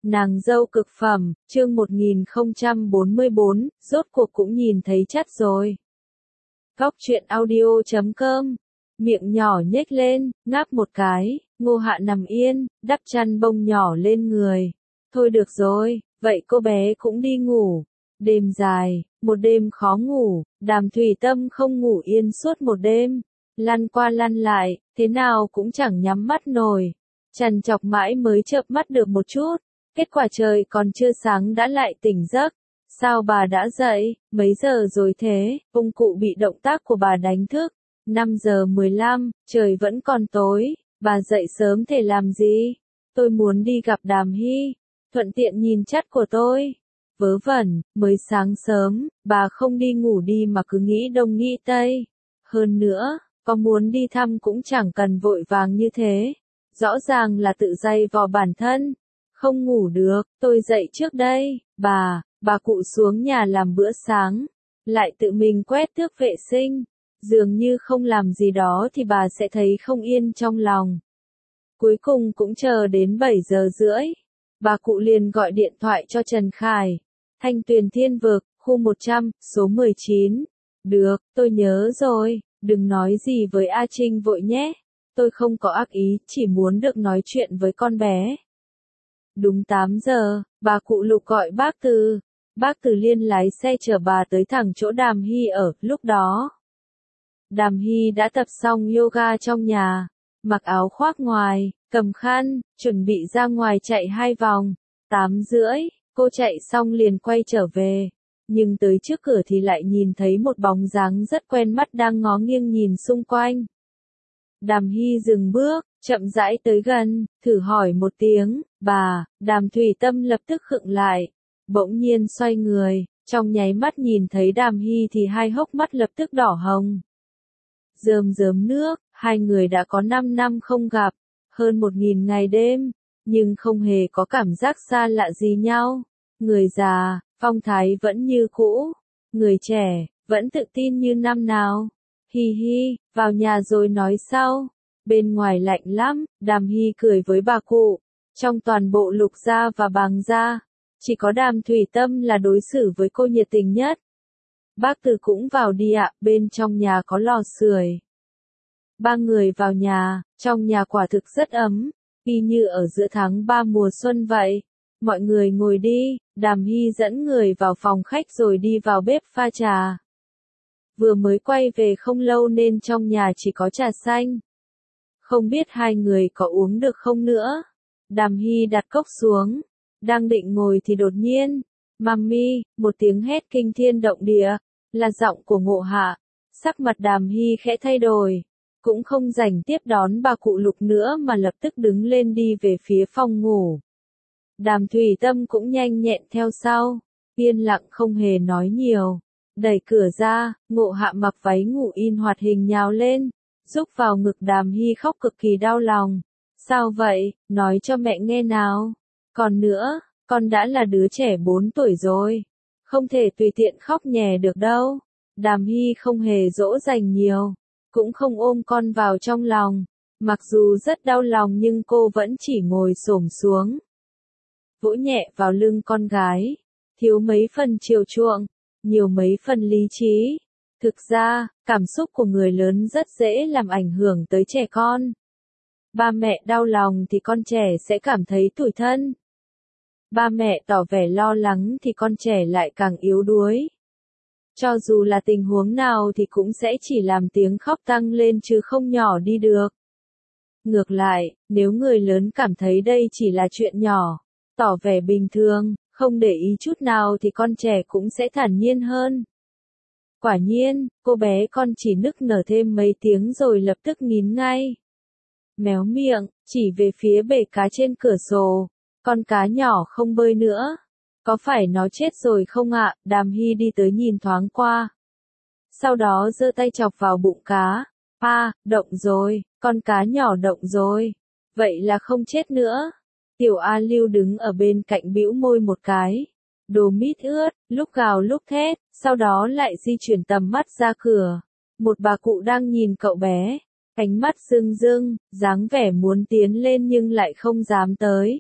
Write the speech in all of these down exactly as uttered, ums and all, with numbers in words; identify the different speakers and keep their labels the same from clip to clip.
Speaker 1: Nàng dâu cực phẩm, chương một nghìn không trăm bốn mươi bốn, rốt cuộc cũng nhìn thấy chất rồi. Góc truyện audio chấm com, miệng nhỏ nhếch lên, ngáp một cái, Ngô Hạ nằm yên, đắp chăn bông nhỏ lên người. Thôi được rồi, vậy cô bé cũng đi ngủ. Đêm dài, một đêm khó ngủ, Đàm Thủy Tâm không ngủ yên suốt một đêm. Lăn qua lăn lại, thế nào cũng chẳng nhắm mắt nổi. Trằn trọc mãi mới chợp mắt được một chút. Kết quả trời còn chưa sáng đã lại tỉnh giấc. Sao bà đã dậy, mấy giờ rồi thế? Ông cụ bị động tác của bà đánh thức. năm giờ mười lăm, trời vẫn còn tối, bà dậy sớm thể làm gì? Tôi muốn đi gặp Đàm Hy, thuận tiện nhìn chất của tôi. Vớ vẩn, mới sáng sớm, bà không đi ngủ đi mà cứ nghĩ đông nghĩ tây. Hơn nữa, có muốn đi thăm cũng chẳng cần vội vàng như thế. Rõ ràng là tự dày vò bản thân. Không ngủ được, tôi dậy trước đây, bà, bà cụ xuống nhà làm bữa sáng, lại tự mình quét tước vệ sinh, dường như không làm gì đó thì bà sẽ thấy không yên trong lòng. Cuối cùng cũng chờ đến bảy giờ rưỡi, bà cụ liền gọi điện thoại cho Trần Khải, Thanh Tuyền Thiên Vực, khu một trăm, số mười chín. Được, tôi nhớ rồi, đừng nói gì với A Trinh vội nhé, tôi không có ác ý, chỉ muốn được nói chuyện với con bé. Đúng tám giờ, bà cụ Lục gọi bác Từ. Bác Từ Liên lái xe chở bà tới thẳng chỗ Đàm Hy ở, lúc đó. Đàm Hy đã tập xong yoga trong nhà, mặc áo khoác ngoài, cầm khăn, chuẩn bị ra ngoài chạy hai vòng. Tám rưỡi, cô chạy xong liền quay trở về. Nhưng tới trước cửa thì lại nhìn thấy một bóng dáng rất quen mắt đang ngó nghiêng nhìn xung quanh. Đàm Hy dừng bước, chậm rãi tới gần, thử hỏi một tiếng, bà, Đàm Thủy Tâm lập tức khựng lại, bỗng nhiên xoay người, trong nháy mắt nhìn thấy Đàm Hy thì hai hốc mắt lập tức đỏ hồng. Rơm rớm nước, hai người đã có năm năm không gặp, hơn một nghìn ngày đêm, nhưng không hề có cảm giác xa lạ gì nhau. Người già, phong thái vẫn như cũ, người trẻ, vẫn tự tin như năm nào. Hi hi, vào nhà rồi nói sau. Bên ngoài lạnh lắm, Đàm Hy cười với bà cụ. Trong toàn bộ Lục gia và Bàng gia, chỉ có Đàm Thủy Tâm là đối xử với cô nhiệt tình nhất. Bác Từ cũng vào đi ạ, bên trong nhà có lò sưởi. Ba người vào nhà, trong nhà quả thực rất ấm, y như ở giữa tháng ba mùa xuân vậy. Mọi người ngồi đi, Đàm Hy dẫn người vào phòng khách rồi đi vào bếp pha trà. Vừa mới quay về không lâu nên trong nhà chỉ có trà xanh. Không biết hai người có uống được không nữa. Đàm Hy đặt cốc xuống, đang định ngồi thì đột nhiên, Mami, một tiếng hét kinh thiên động địa, là giọng của Ngộ Hạ. Sắc mặt Đàm Hy khẽ thay đổi, cũng không rảnh tiếp đón bà cụ Lục nữa mà lập tức đứng lên đi về phía phòng ngủ. Đàm Thủy Tâm cũng nhanh nhẹn theo sau, yên lặng không hề nói nhiều. Đẩy cửa ra, Ngộ Hạ mặc váy ngủ in hoạt hình nhào lên, rúc vào ngực Đàm Hy khóc cực kỳ đau lòng. Sao vậy, nói cho mẹ nghe nào. Còn nữa, con đã là đứa trẻ bốn tuổi rồi, không thể tùy tiện khóc nhè được đâu. Đàm Hy không hề dỗ dành nhiều, cũng không ôm con vào trong lòng. Mặc dù rất đau lòng nhưng cô vẫn chỉ ngồi xổm xuống, vỗ nhẹ vào lưng con gái, thiếu mấy phần chiều chuộng, nhiều mấy phần lý trí. Thực ra, cảm xúc của người lớn rất dễ làm ảnh hưởng tới trẻ con. Ba mẹ đau lòng thì con trẻ sẽ cảm thấy tủi thân. Ba mẹ tỏ vẻ lo lắng thì con trẻ lại càng yếu đuối. Cho dù là tình huống nào thì cũng sẽ chỉ làm tiếng khóc tăng lên chứ không nhỏ đi được. Ngược lại, nếu người lớn cảm thấy đây chỉ là chuyện nhỏ, tỏ vẻ bình thường, không để ý chút nào thì con trẻ cũng sẽ thản nhiên hơn. Quả nhiên, cô bé con chỉ nức nở thêm mấy tiếng rồi lập tức nín ngay. Méo miệng, chỉ về phía bể cá trên cửa sổ. Con cá nhỏ không bơi nữa. Có phải nó chết rồi không ạ? Đàm Hy đi tới nhìn thoáng qua. Sau đó giơ tay chọc vào bụng cá. À, động rồi, con cá nhỏ động rồi. Vậy là không chết nữa. Tiểu A Lưu đứng ở bên cạnh bĩu môi một cái. Đồ mít ướt, lúc gào lúc thét, sau đó lại di chuyển tầm mắt ra cửa. Một bà cụ đang nhìn cậu bé, ánh mắt rưng rưng, dáng vẻ muốn tiến lên nhưng lại không dám tới.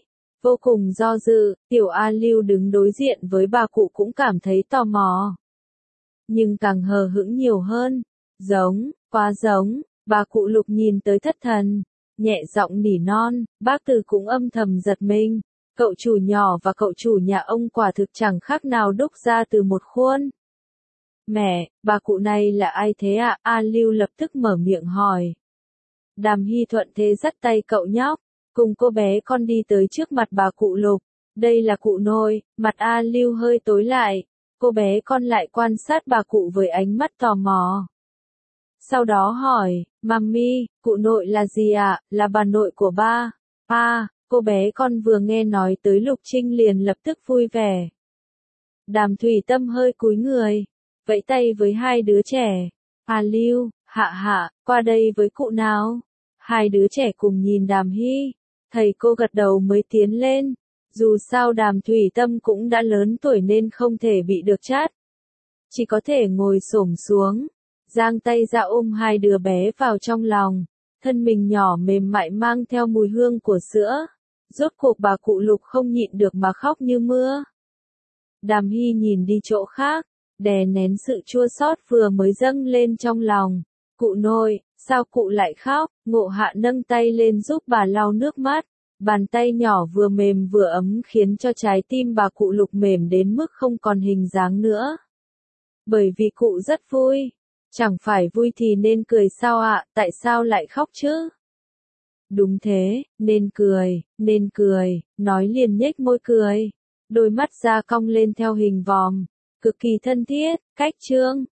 Speaker 1: Vô cùng do dự, tiểu A Lưu đứng đối diện với bà cụ cũng cảm thấy tò mò. Nhưng càng hờ hững nhiều hơn. Giống, quá giống, bà cụ Lục nhìn tới thất thần, nhẹ giọng nỉ non, bác Từ cũng âm thầm giật mình. Cậu chủ nhỏ và cậu chủ nhà ông quả thực chẳng khác nào đúc ra từ một khuôn. Mẹ, bà cụ này là ai thế ạ? À? A Lưu lập tức mở miệng hỏi. Đàm Hy thuận thế dắt tay cậu nhóc, cùng cô bé con đi tới trước mặt bà cụ Lục. Đây là cụ nội, mặt A Lưu hơi tối lại. Cô bé con lại quan sát bà cụ với ánh mắt tò mò. Sau đó hỏi, Mami, cụ nội là gì ạ? À? Là bà nội của ba. À, cô bé con vừa nghe nói tới Lục Trinh liền lập tức vui vẻ. Đàm Thủy Tâm hơi cúi người, vẫy tay với hai đứa trẻ. A Lưu, Hạ Hạ, qua đây với cụ nào. Hai đứa trẻ cùng nhìn Đàm Hy, thầy cô gật đầu mới tiến lên. Dù sao Đàm Thủy Tâm cũng đã lớn tuổi nên không thể bị được chát. Chỉ có thể ngồi xổm xuống, giang tay ra ôm hai đứa bé vào trong lòng. Thân mình nhỏ mềm mại mang theo mùi hương của sữa. Rốt cuộc bà cụ Lục không nhịn được mà khóc như mưa. Đàm Hy nhìn đi chỗ khác, đè nén sự chua xót vừa mới dâng lên trong lòng. Cụ nội, sao cụ lại khóc? Ngộ Hạ nâng tay lên giúp bà lau nước mắt. Bàn tay nhỏ vừa mềm vừa ấm khiến cho trái tim bà cụ Lục mềm đến mức không còn hình dáng nữa. Bởi vì cụ rất vui. Chẳng phải vui thì nên cười sao ạ? À? Tại sao lại khóc chứ? Đúng thế, nên cười, nên cười, nói liền nhếch môi cười. Đôi mắt da cong lên theo hình vòm, cực kỳ thân thiết. Cách chương